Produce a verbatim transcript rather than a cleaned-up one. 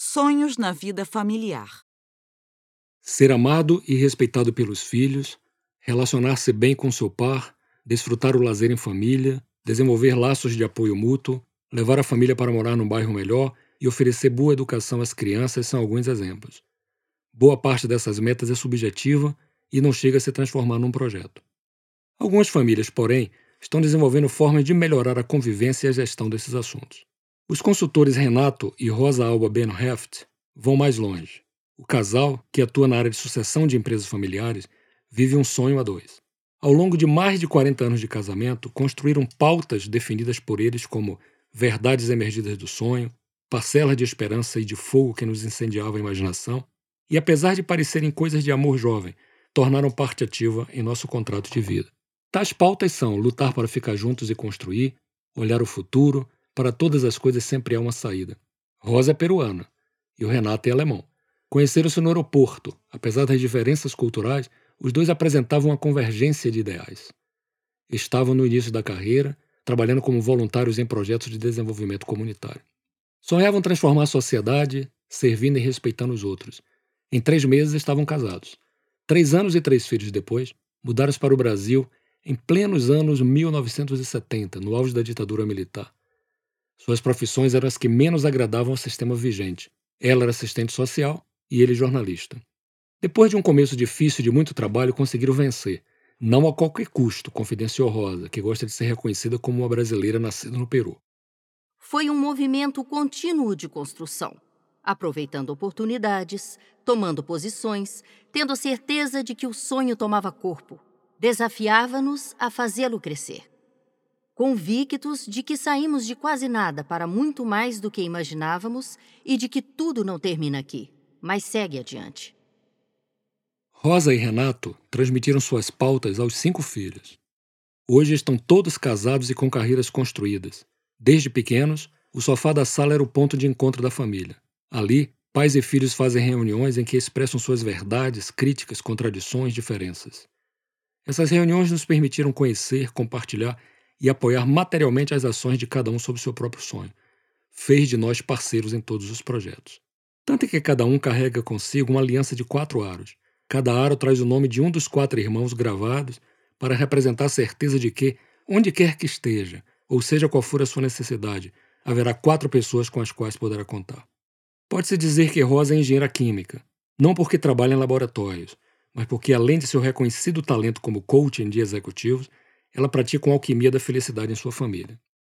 Sonhos na vida familiar. Ser amado e respeitado pelos filhos, relacionar-se bem com seu par, desfrutar o lazer em família, desenvolver laços de apoio mútuo, levar a família para morar num bairro melhor e oferecer boa educação às crianças são alguns exemplos. Boa parte dessas metas é subjetiva e não chega a se transformar num projeto. Algumas famílias, porém, estão desenvolvendo formas de melhorar a convivência e a gestão desses assuntos. Os consultores Renato e Rosa Alba Benheft vão mais longe. O casal, que atua na área de sucessão de empresas familiares, vive um sonho a dois. Ao longo de mais de quarenta anos de casamento, construíram pautas definidas por eles como verdades emergidas do sonho, parcelas de esperança e de fogo que nos incendiava a imaginação, e apesar de parecerem coisas de amor jovem, tornaram parte ativa em nosso contrato de vida. Tais pautas são lutar para ficar juntos e construir, olhar o futuro, para todas as coisas sempre há uma saída. Rosa é peruana e o Renato é alemão. Conheceram-se no aeroporto. Apesar das diferenças culturais, os dois apresentavam uma convergência de ideais. Estavam no início da carreira, trabalhando como voluntários em projetos de desenvolvimento comunitário. Sonhavam transformar a sociedade, servindo e respeitando os outros. Em três meses estavam casados. Três anos e três filhos depois, mudaram para o Brasil em plenos anos mil novecentos e setenta, no auge da ditadura militar. Suas profissões eram as que menos agradavam ao sistema vigente. Ela era assistente social e ele jornalista. Depois de um começo difícil e de muito trabalho, conseguiram vencer. Não a qualquer custo, confidenciou Rosa, que gosta de ser reconhecida como uma brasileira nascida no Peru. Foi um movimento contínuo de construção, aproveitando oportunidades, tomando posições, tendo certeza de que o sonho tomava corpo. Desafiava-nos a fazê-lo crescer. Convictos de que saímos de quase nada para muito mais do que imaginávamos e de que tudo não termina aqui, mas segue adiante. Rosa e Renato transmitiram suas pautas aos cinco filhos. Hoje estão todos casados e com carreiras construídas. Desde pequenos, o sofá da sala era o ponto de encontro da família. Ali, pais e filhos fazem reuniões em que expressam suas verdades, críticas, contradições, diferenças. Essas reuniões nos permitiram conhecer, compartilhar e apoiar materialmente as ações de cada um sob seu próprio sonho. Fez de nós parceiros em todos os projetos. Tanto é que cada um carrega consigo uma aliança de quatro aros. Cada aro traz o nome de um dos quatro irmãos gravados para representar a certeza de que, onde quer que esteja, ou seja qual for a sua necessidade, haverá quatro pessoas com as quais poderá contar. Pode-se dizer que Rosa é engenheira química, não porque trabalha em laboratórios, mas porque, além de seu reconhecido talento como coaching de executivos, ela pratica uma alquimia da felicidade em sua família.